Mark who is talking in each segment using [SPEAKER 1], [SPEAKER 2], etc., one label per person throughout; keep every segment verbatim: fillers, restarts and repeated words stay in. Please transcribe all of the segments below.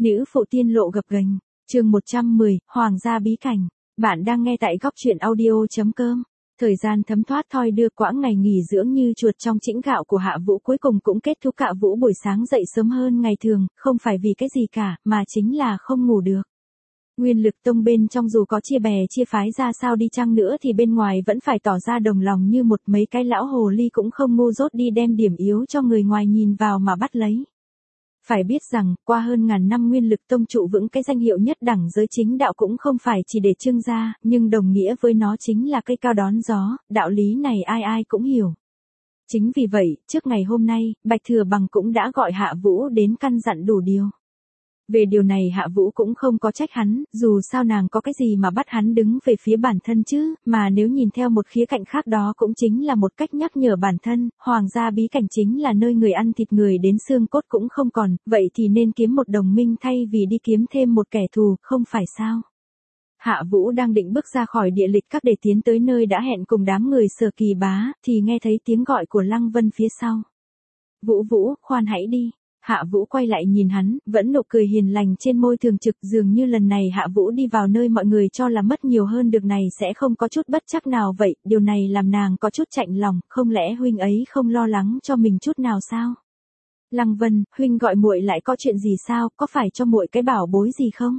[SPEAKER 1] Nữ phụ tiên lộ gập ghềnh, chương một trăm mười, Hoàng gia bí cảnh. Bạn đang nghe tại góc truyện audio.com. Thời gian thấm thoát thoi đưa, quãng ngày nghỉ dưỡng như chuột trong chĩnh gạo của Hạ Vũ cuối cùng cũng kết thúc. Hạ Vũ buổi sáng dậy sớm hơn ngày thường, không phải vì cái gì cả, mà chính là không ngủ được. Nguyên Lực Tông bên trong dù có chia bè chia phái ra sao đi chăng nữa thì bên ngoài vẫn phải tỏ ra đồng lòng như một, mấy cái lão hồ ly cũng không ngu dốt đi đem điểm yếu cho người ngoài nhìn vào mà bắt lấy. Phải biết rằng, qua hơn ngàn năm Nguyên Lực Tông trụ vững cái danh hiệu nhất đẳng giới chính đạo cũng không phải chỉ để trưng ra, nhưng đồng nghĩa với nó chính là cây cao đón gió, đạo lý này ai ai cũng hiểu. Chính vì vậy, trước ngày hôm nay, Bạch Thừa Bằng cũng đã gọi Hạ Vũ đến căn dặn đủ điều. Về điều này Hạ Vũ cũng không có trách hắn, dù sao nàng có cái gì mà bắt hắn đứng về phía bản thân chứ, mà nếu nhìn theo một khía cạnh khác đó cũng chính là một cách nhắc nhở bản thân, Hoàng gia bí cảnh chính là nơi người ăn thịt người đến xương cốt cũng không còn, vậy thì nên kiếm một đồng minh thay vì đi kiếm thêm một kẻ thù, không phải sao? Hạ Vũ đang định bước ra khỏi địa lịch các để tiến tới nơi đã hẹn cùng đám người Sở Kỳ Bá, thì nghe thấy tiếng gọi của Lăng Vân phía sau. Vũ Vũ, khoan hãy đi. Hạ Vũ quay lại nhìn hắn, vẫn nụ cười hiền lành trên môi thường trực, dường như lần này Hạ Vũ đi vào nơi mọi người cho là mất nhiều hơn được này sẽ không có chút bất chắc nào vậy, điều này làm nàng có chút chạnh lòng, không lẽ huynh ấy không lo lắng cho mình chút nào sao? Lăng Vân, huynh gọi muội lại có chuyện gì sao, có phải cho muội cái bảo bối gì không?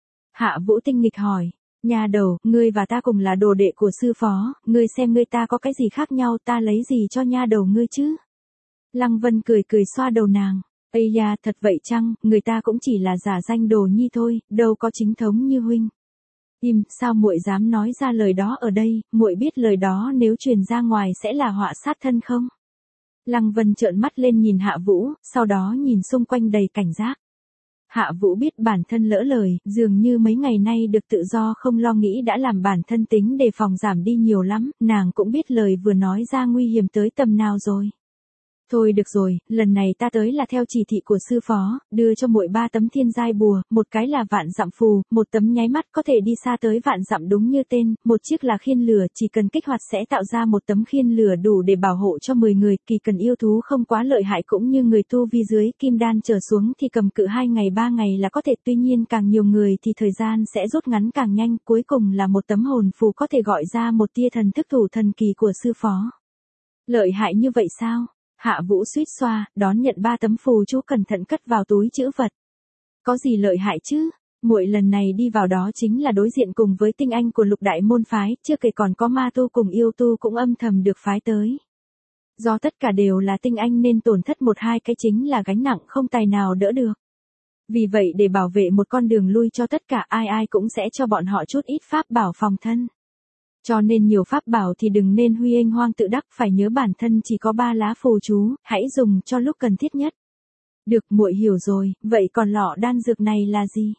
[SPEAKER 1] Hạ Vũ tinh nghịch hỏi, nhà đầu, ngươi và ta cùng là đồ đệ của sư phó, ngươi xem ngươi ta có cái gì khác nhau, ta lấy gì cho nha đầu ngươi chứ? Lăng Vân cười cười xoa đầu nàng. Ây da, thật vậy chăng, người ta cũng chỉ là giả danh đồ nhi thôi, đâu có chính thống như huynh. Im, sao muội dám nói ra lời đó ở đây, muội biết lời đó nếu truyền ra ngoài sẽ là họa sát thân không? Lăng Vân trợn mắt lên nhìn Hạ Vũ, sau đó nhìn xung quanh đầy cảnh giác. Hạ Vũ biết bản thân lỡ lời, dường như mấy ngày nay được tự do không lo nghĩ đã làm bản thân tính đề phòng giảm đi nhiều lắm, nàng cũng biết lời vừa nói ra nguy hiểm tới tầm nào rồi. Thôi được rồi, lần này ta tới là theo chỉ thị của sư phó, đưa cho muội ba tấm thiên giai bùa, một cái là vạn dặm phù, một tấm nháy mắt có thể đi xa tới vạn dặm đúng như tên, một chiếc là khiên lửa, chỉ cần kích hoạt sẽ tạo ra một tấm khiên lửa đủ để bảo hộ cho mười người, kỳ cần yêu thú không quá lợi hại cũng như người tu vi dưới kim đan trở xuống thì cầm cự hai ngày ba ngày là có thể, tuy nhiên càng nhiều người thì thời gian sẽ rút ngắn càng nhanh, cuối cùng là một tấm hồn phù có thể gọi ra một tia thần thức thủ thần kỳ của sư phó. Lợi hại như vậy sao? Hạ Vũ suýt xoa, đón nhận ba tấm phù chú cẩn thận cất vào túi trữ vật. Có gì lợi hại chứ? Muội lần này đi vào đó chính là đối diện cùng với tinh anh của lục đại môn phái, chưa kể còn có ma tu cùng yêu tu cũng âm thầm được phái tới. Do tất cả đều là tinh anh nên tổn thất một hai cái chính là gánh nặng không tài nào đỡ được. Vì vậy để bảo vệ một con đường lui cho tất cả ai ai cũng sẽ cho bọn họ chút ít pháp bảo phòng thân. Cho nên nhiều pháp bảo thì đừng nên huy anh hoang tự đắc, phải nhớ bản thân chỉ có ba lá phù chú, hãy dùng cho lúc cần thiết nhất. Được, muội hiểu rồi, vậy còn lọ đan dược này là gì?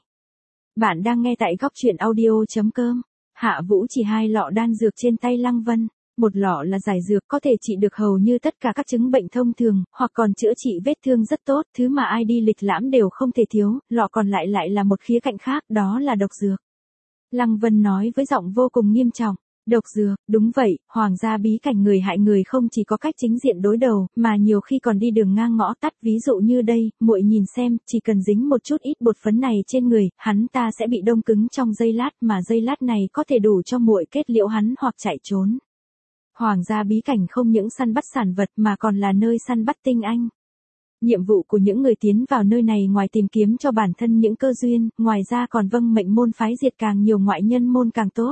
[SPEAKER 1] Bạn đang nghe tại góc truyện audio.com. Hạ Vũ chỉ hai lọ đan dược trên tay Lăng Vân. Một lọ là giải dược có thể trị được hầu như tất cả các chứng bệnh thông thường, hoặc còn chữa trị vết thương rất tốt, thứ mà ai đi lịch lãm đều không thể thiếu, lọ còn lại lại là một khía cạnh khác, đó là độc dược. Lăng Vân nói với giọng vô cùng nghiêm trọng. Độc dược, đúng vậy, Hoàng gia bí cảnh người hại người không chỉ có cách chính diện đối đầu, mà nhiều khi còn đi đường ngang ngõ tắt, ví dụ như đây, muội nhìn xem, chỉ cần dính một chút ít bột phấn này trên người, hắn ta sẽ bị đông cứng trong giây lát, mà giây lát này có thể đủ cho muội kết liễu hắn hoặc chạy trốn. Hoàng gia bí cảnh không những săn bắt sản vật mà còn là nơi săn bắt tinh anh. Nhiệm vụ của những người tiến vào nơi này ngoài tìm kiếm cho bản thân những cơ duyên, ngoài ra còn vâng mệnh môn phái diệt càng nhiều ngoại nhân môn càng tốt.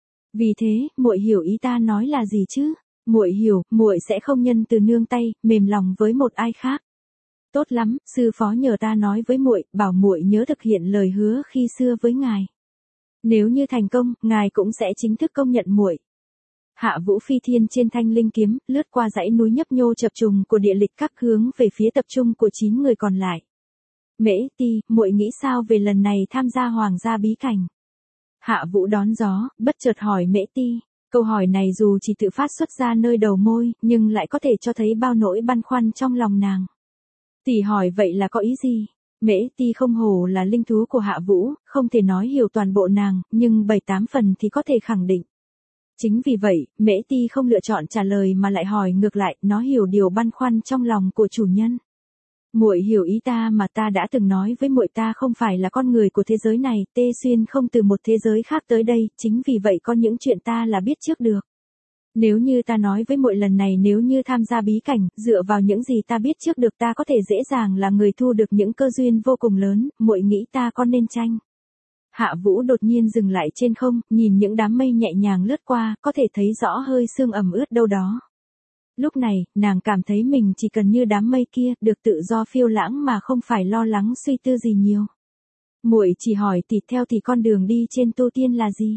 [SPEAKER 1] Vì thế, muội hiểu ý ta nói là gì chứ? Muội hiểu, muội sẽ không nhân từ nương tay, mềm lòng với một ai khác. Tốt lắm, sư phó nhờ ta nói với muội, bảo muội nhớ thực hiện lời hứa khi xưa với ngài. Nếu như thành công, ngài cũng sẽ chính thức công nhận muội. Hạ Vũ phi thiên trên thanh linh kiếm, lướt qua dãy núi nhấp nhô chập trùng của địa lịch các hướng về phía tập trung của chín người còn lại. Mễ Ti, muội nghĩ sao về lần này tham gia Hoàng gia bí cảnh? Hạ Vũ đón gió, bất chợt hỏi Mễ Ti. Câu hỏi này dù chỉ tự phát xuất ra nơi đầu môi, nhưng lại có thể cho thấy bao nỗi băn khoăn trong lòng nàng. Tỷ hỏi vậy là có ý gì? Mễ Ti không hổ là linh thú của Hạ Vũ, không thể nói hiểu toàn bộ nàng, nhưng bảy tám phần thì có thể khẳng định. Chính vì vậy, Mễ Ti không lựa chọn trả lời mà lại hỏi ngược lại, nó hiểu điều băn khoăn trong lòng của chủ nhân. Muội hiểu ý ta mà, ta đã từng nói với muội ta không phải là con người của thế giới này, Tê Xuyên không từ một thế giới khác tới đây, chính vì vậy có những chuyện ta là biết trước được. Nếu như ta nói với muội lần này nếu như tham gia bí cảnh, dựa vào những gì ta biết trước được ta có thể dễ dàng là người thu được những cơ duyên vô cùng lớn, muội nghĩ ta có nên tranh? Hạ Vũ đột nhiên dừng lại trên không, nhìn những đám mây nhẹ nhàng lướt qua, có thể thấy rõ hơi sương ẩm ướt đâu đó. Lúc này, nàng cảm thấy mình chỉ cần như đám mây kia, được tự do phiêu lãng mà không phải lo lắng suy tư gì nhiều. Muội chỉ hỏi tỷ theo thì con đường đi trên tu tiên là gì?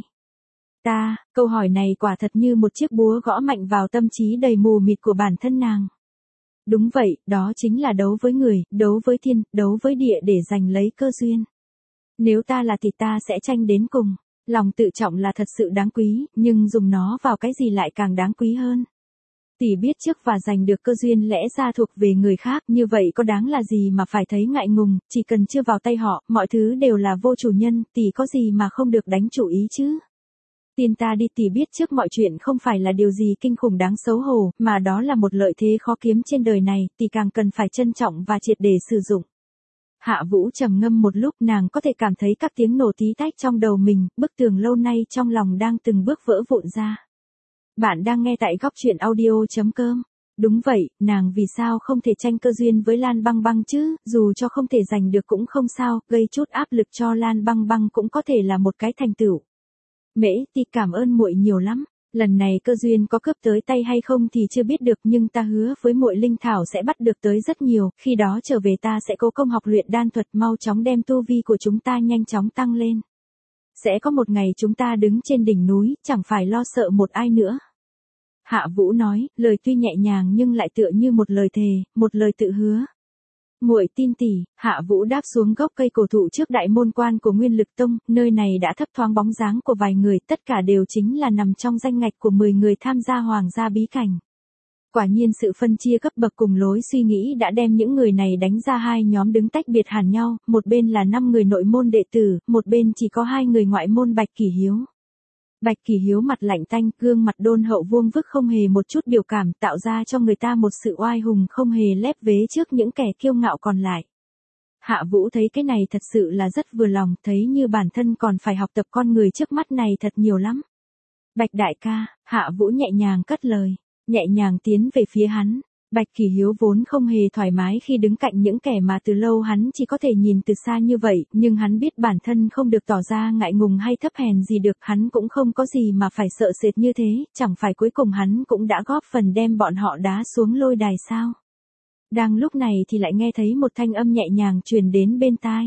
[SPEAKER 1] Ta, câu hỏi này quả thật như một chiếc búa gõ mạnh vào tâm trí đầy mù mịt của bản thân nàng. Đúng vậy, đó chính là đấu với người, đấu với thiên, đấu với địa để giành lấy cơ duyên. Nếu ta là thì ta sẽ tranh đến cùng. Lòng tự trọng là thật sự đáng quý, nhưng dùng nó vào cái gì lại càng đáng quý hơn. Tỷ biết trước và giành được cơ duyên lẽ ra thuộc về người khác, như vậy có đáng là gì mà phải thấy ngại ngùng, chỉ cần chưa vào tay họ, mọi thứ đều là vô chủ nhân, tỷ có gì mà không được đánh chủ ý chứ. Tin ta đi, tỷ biết trước mọi chuyện không phải là điều gì kinh khủng đáng xấu hổ, mà đó là một lợi thế khó kiếm trên đời này, tỷ càng cần phải trân trọng và triệt để sử dụng. Hạ Vũ trầm ngâm một lúc, nàng có thể cảm thấy các tiếng nổ tí tách trong đầu mình, bức tường lâu nay trong lòng đang từng bước vỡ vụn ra. Bạn đang nghe tại góc truyện audio chấm com. Đúng vậy, nàng vì sao không thể tranh cơ duyên với Lan Băng Băng chứ, dù cho không thể giành được cũng không sao, gây chút áp lực cho Lan Băng Băng cũng có thể là một cái thành tựu. Mễ Ti cảm ơn muội nhiều lắm, lần này cơ duyên có cướp tới tay hay không thì chưa biết được, nhưng ta hứa với muội linh thảo sẽ bắt được tới rất nhiều, khi đó trở về ta sẽ cố công học luyện đan thuật, mau chóng đem tu vi của chúng ta nhanh chóng tăng lên. Sẽ có một ngày chúng ta đứng trên đỉnh núi, chẳng phải lo sợ một ai nữa. Hạ Vũ nói, lời tuy nhẹ nhàng nhưng lại tựa như một lời thề, một lời tự hứa. Muội tin tỷ. Hạ Vũ đáp xuống gốc cây cổ thụ trước đại môn quan của Nguyên Lực Tông, nơi này đã thấp thoáng bóng dáng của vài người, tất cả đều chính là nằm trong danh ngạch của mười người tham gia Hoàng gia bí cảnh. Quả nhiên sự phân chia cấp bậc cùng lối suy nghĩ đã đem những người này đánh ra hai nhóm đứng tách biệt hẳn nhau, một bên là năm người nội môn đệ tử, một bên chỉ có hai người ngoại môn Bạch Kỷ Hiếu. Bạch Kỷ Hiếu mặt lạnh tanh, gương mặt đôn hậu vuông vức không hề một chút biểu cảm, tạo ra cho người ta một sự oai hùng không hề lép vế trước những kẻ kiêu ngạo còn lại. Hạ Vũ thấy cái này thật sự là rất vừa lòng, thấy như bản thân còn phải học tập con người trước mắt này thật nhiều lắm. Bạch đại ca, Hạ Vũ nhẹ nhàng cất lời, nhẹ nhàng tiến về phía hắn. Bạch Kỷ Hiếu vốn không hề thoải mái khi đứng cạnh những kẻ mà từ lâu hắn chỉ có thể nhìn từ xa như vậy, nhưng hắn biết bản thân không được tỏ ra ngại ngùng hay thấp hèn gì được, hắn cũng không có gì mà phải sợ sệt như thế, chẳng phải cuối cùng hắn cũng đã góp phần đem bọn họ đá xuống lôi đài sao. Đang lúc này thì lại nghe thấy một thanh âm nhẹ nhàng truyền đến bên tai.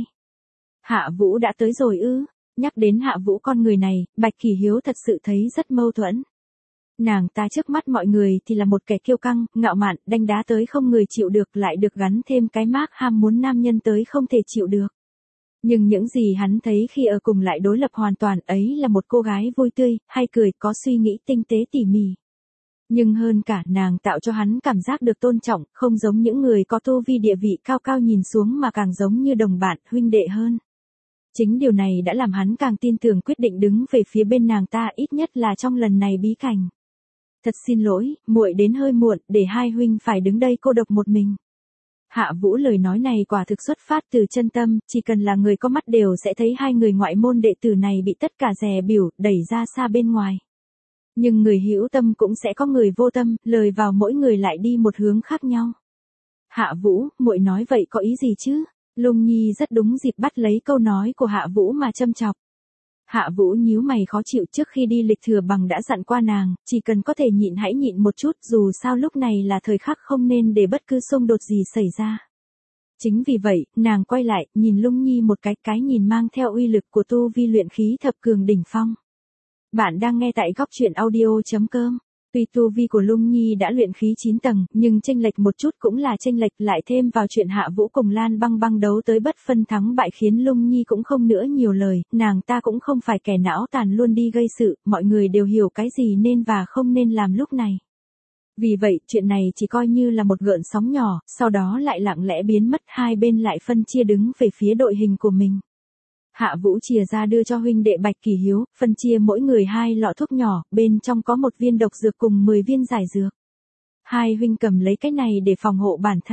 [SPEAKER 1] Hạ Vũ đã tới rồi ư? Nhắc đến Hạ Vũ con người này, Bạch Kỷ Hiếu thật sự thấy rất mâu thuẫn. Nàng ta trước mắt mọi người thì là một kẻ kiêu căng, ngạo mạn, đanh đá tới không người chịu được, lại được gắn thêm cái mác ham muốn nam nhân tới không thể chịu được. Nhưng những gì hắn thấy khi ở cùng lại đối lập hoàn toàn, ấy là một cô gái vui tươi, hay cười, có suy nghĩ tinh tế tỉ mỉ. Nhưng hơn cả, nàng tạo cho hắn cảm giác được tôn trọng, không giống những người có tu vi địa vị cao cao nhìn xuống mà càng giống như đồng bạn, huynh đệ hơn. Chính điều này đã làm hắn càng tin tưởng quyết định đứng về phía bên nàng ta, ít nhất là trong lần này bí cảnh. Thật xin lỗi, muội đến hơi muộn, để hai huynh phải đứng đây cô độc một mình. Hạ Vũ lời nói này quả thực xuất phát từ chân tâm, chỉ cần là người có mắt đều sẽ thấy hai người ngoại môn đệ tử này bị tất cả dè biểu, đẩy ra xa bên ngoài. Nhưng người hữu tâm cũng sẽ có người vô tâm, lời vào mỗi người lại đi một hướng khác nhau. Hạ Vũ, muội nói vậy có ý gì chứ? Lung Nhi rất đúng dịp bắt lấy câu nói của Hạ Vũ mà châm chọc. Hạ Vũ nhíu mày khó chịu, trước khi đi lịch thừa bằng đã dặn qua nàng, chỉ cần có thể nhịn hãy nhịn một chút, dù sao lúc này là thời khắc không nên để bất cứ xung đột gì xảy ra. Chính vì vậy, nàng quay lại, nhìn Lung Nhi một cái, cái nhìn mang theo uy lực của tu vi luyện khí thập cường đỉnh phong. Bạn đang nghe tại góc truyện audio chấm com. Tuy tu vi của Lung Nhi đã luyện khí chín tầng, nhưng chênh lệch một chút cũng là chênh lệch, lại thêm vào chuyện Hạ Vũ cùng Lan Băng Băng đấu tới bất phân thắng bại khiến Lung Nhi cũng không nữa nhiều lời, nàng ta cũng không phải kẻ não tàn luôn đi gây sự, mọi người đều hiểu cái gì nên và không nên làm lúc này. Vì vậy, chuyện này chỉ coi như là một gợn sóng nhỏ, sau đó lại lặng lẽ biến mất, hai bên lại phân chia đứng về phía đội hình của mình. Hạ Vũ chìa ra đưa cho huynh đệ Bạch Kỷ Hiếu, phân chia mỗi người hai lọ thuốc nhỏ, bên trong có một viên độc dược cùng mười viên giải dược. Hai huynh cầm lấy cái này để phòng hộ bản thân.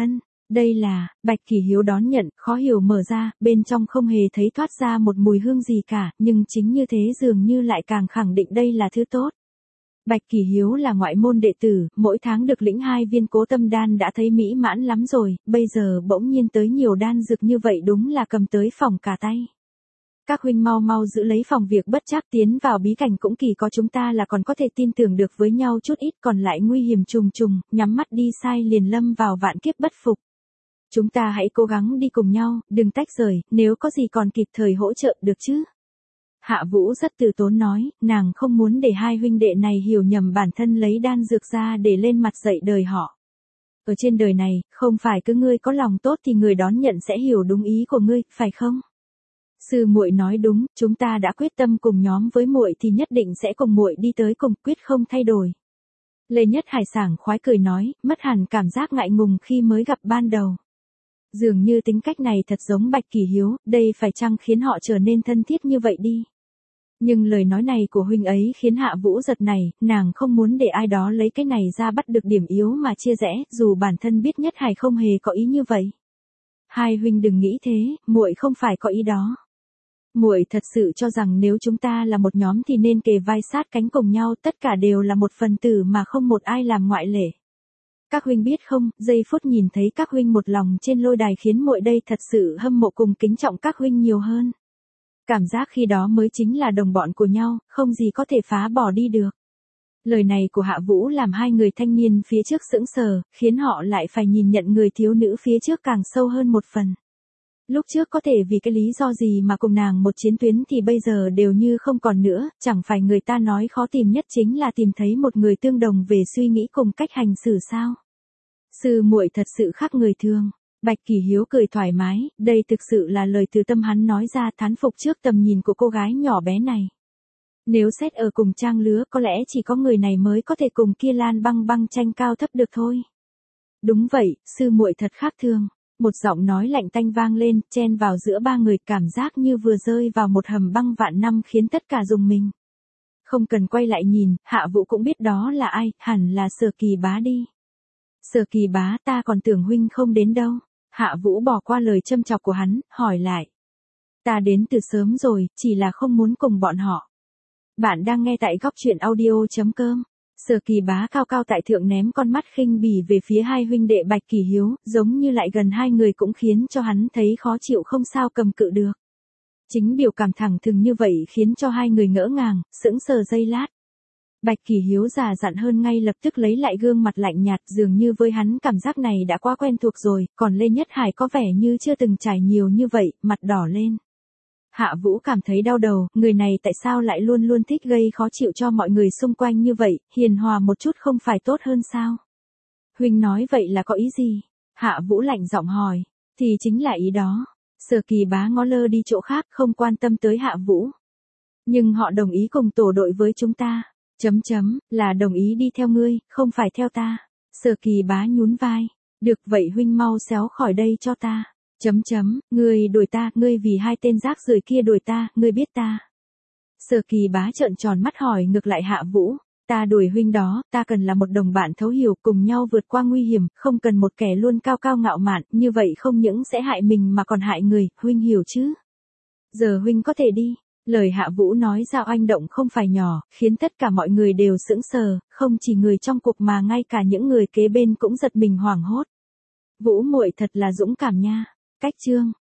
[SPEAKER 1] Đây là, Bạch Kỳ Hiếu đón nhận, khó hiểu mở ra, bên trong không hề thấy thoát ra một mùi hương gì cả, nhưng chính như thế dường như lại càng khẳng định đây là thứ tốt. Bạch Kỳ Hiếu là ngoại môn đệ tử, mỗi tháng được lĩnh hai viên cố tâm đan đã thấy mỹ mãn lắm rồi, bây giờ bỗng nhiên tới nhiều đan dược như vậy đúng là cầm tới phòng cả tay. Các huynh mau mau giữ lấy phòng việc bất trắc tiến vào bí cảnh cũng kỳ có chúng ta là còn có thể tin tưởng được với nhau chút ít, còn lại nguy hiểm trùng trùng, nhắm mắt đi sai liền lâm vào vạn kiếp bất phục. Chúng ta hãy cố gắng đi cùng nhau, đừng tách rời, nếu có gì còn kịp thời hỗ trợ được chứ. Hạ Vũ rất từ tốn nói, nàng không muốn để hai huynh đệ này hiểu nhầm bản thân lấy đan dược ra để lên mặt dạy đời họ. Ở trên đời này, không phải cứ ngươi có lòng tốt thì người đón nhận sẽ hiểu đúng ý của ngươi, phải không? Sư muội nói đúng, chúng ta đã quyết tâm cùng nhóm với muội thì nhất định sẽ cùng muội đi tới cùng, quyết không thay đổi. Lê Nhất Hải sảng khoái cười nói, mất hẳn cảm giác ngại ngùng khi mới gặp ban đầu. Dường như tính cách này thật giống Bạch Kỳ Hiếu, đây phải chăng khiến họ trở nên thân thiết như vậy đi. Nhưng lời nói này của huynh ấy khiến Hạ Vũ giật này, nàng không muốn để ai đó lấy cái này ra bắt được điểm yếu mà chia rẽ, dù bản thân biết Nhất Hải không hề có ý như vậy. Hai huynh đừng nghĩ thế, muội không phải có ý đó. Muội thật sự cho rằng nếu chúng ta là một nhóm thì nên kề vai sát cánh cùng nhau, tất cả đều là một phần tử mà không một ai làm ngoại lệ. Các huynh biết không, giây phút nhìn thấy các huynh một lòng trên lôi đài khiến muội đây thật sự hâm mộ cùng kính trọng các huynh nhiều hơn. Cảm giác khi đó mới chính là đồng bọn của nhau, không gì có thể phá bỏ đi được. Lời này của Hạ Vũ làm hai người thanh niên phía trước sững sờ, khiến họ lại phải nhìn nhận người thiếu nữ phía trước càng sâu hơn một phần. Lúc trước có thể vì cái lý do gì mà cùng nàng một chiến tuyến thì bây giờ đều như không còn nữa, chẳng phải người ta nói khó tìm nhất chính là tìm thấy một người tương đồng về suy nghĩ cùng cách hành xử sao. Sư muội thật sự khác người thường. Bạch Kỳ Hiếu cười thoải mái, đây thực sự là lời từ tâm hắn nói ra, thán phục trước tầm nhìn của cô gái nhỏ bé này. Nếu xét ở cùng trang lứa có lẽ chỉ có người này mới có thể cùng kia Lan Băng Băng tranh cao thấp được thôi. Đúng vậy, sư muội thật khác thường. Một giọng nói lạnh tanh vang lên, chen vào giữa ba người, cảm giác như vừa rơi vào một hầm băng vạn năm khiến tất cả rùng mình. Không cần quay lại nhìn, Hạ Vũ cũng biết đó là ai, hẳn là Sở Kỳ Bá đi. Sở Kỳ Bá, ta còn tưởng huynh không đến đâu. Hạ Vũ bỏ qua lời châm chọc của hắn, hỏi lại. Ta đến từ sớm rồi, chỉ là không muốn cùng bọn họ. Bạn đang nghe tại góc truyện audio chấm com. Sở Kỳ Bá cao cao tại thượng ném con mắt khinh bỉ về phía hai huynh đệ Bạch Kỳ Hiếu, giống như lại gần hai người cũng khiến cho hắn thấy khó chịu không sao cầm cự được. Chính biểu cảm thẳng thừng như vậy khiến cho hai người ngỡ ngàng, sững sờ giây lát. Bạch Kỳ Hiếu già dặn hơn ngay lập tức lấy lại gương mặt lạnh nhạt, dường như với hắn cảm giác này đã quá quen thuộc rồi, còn Lê Nhất Hải có vẻ như chưa từng trải nhiều như vậy, mặt đỏ lên. Hạ Vũ cảm thấy đau đầu, người này tại sao lại luôn luôn thích gây khó chịu cho mọi người xung quanh như vậy, hiền hòa một chút không phải tốt hơn sao? Huynh nói vậy là có ý gì? Hạ Vũ lạnh giọng hỏi, thì chính là ý đó. Sở Kỳ Bá ngó lơ đi chỗ khác không quan tâm tới Hạ Vũ. Nhưng họ đồng ý cùng tổ đội với chúng ta. Chấm chấm, là đồng ý đi theo ngươi, không phải theo ta. Sở Kỳ Bá nhún vai. Được vậy huynh mau xéo khỏi đây cho ta. Chấm chấm, ngươi đuổi ta, ngươi vì hai tên rác rưởi kia đuổi ta, ngươi biết ta. Sở Kỳ Bá trợn tròn mắt hỏi ngược lại Hạ Vũ. Ta đuổi huynh đó, ta cần là một đồng bạn thấu hiểu cùng nhau vượt qua nguy hiểm, không cần một kẻ luôn cao cao ngạo mạn, như vậy không những sẽ hại mình mà còn hại người, huynh hiểu chứ. Giờ huynh có thể đi. Lời Hạ Vũ nói ra oanh động không phải nhỏ, khiến tất cả mọi người đều sững sờ, không chỉ người trong cuộc mà ngay cả những người kế bên cũng giật mình hoảng hốt. Vũ muội thật là dũng cảm nha. Cách chương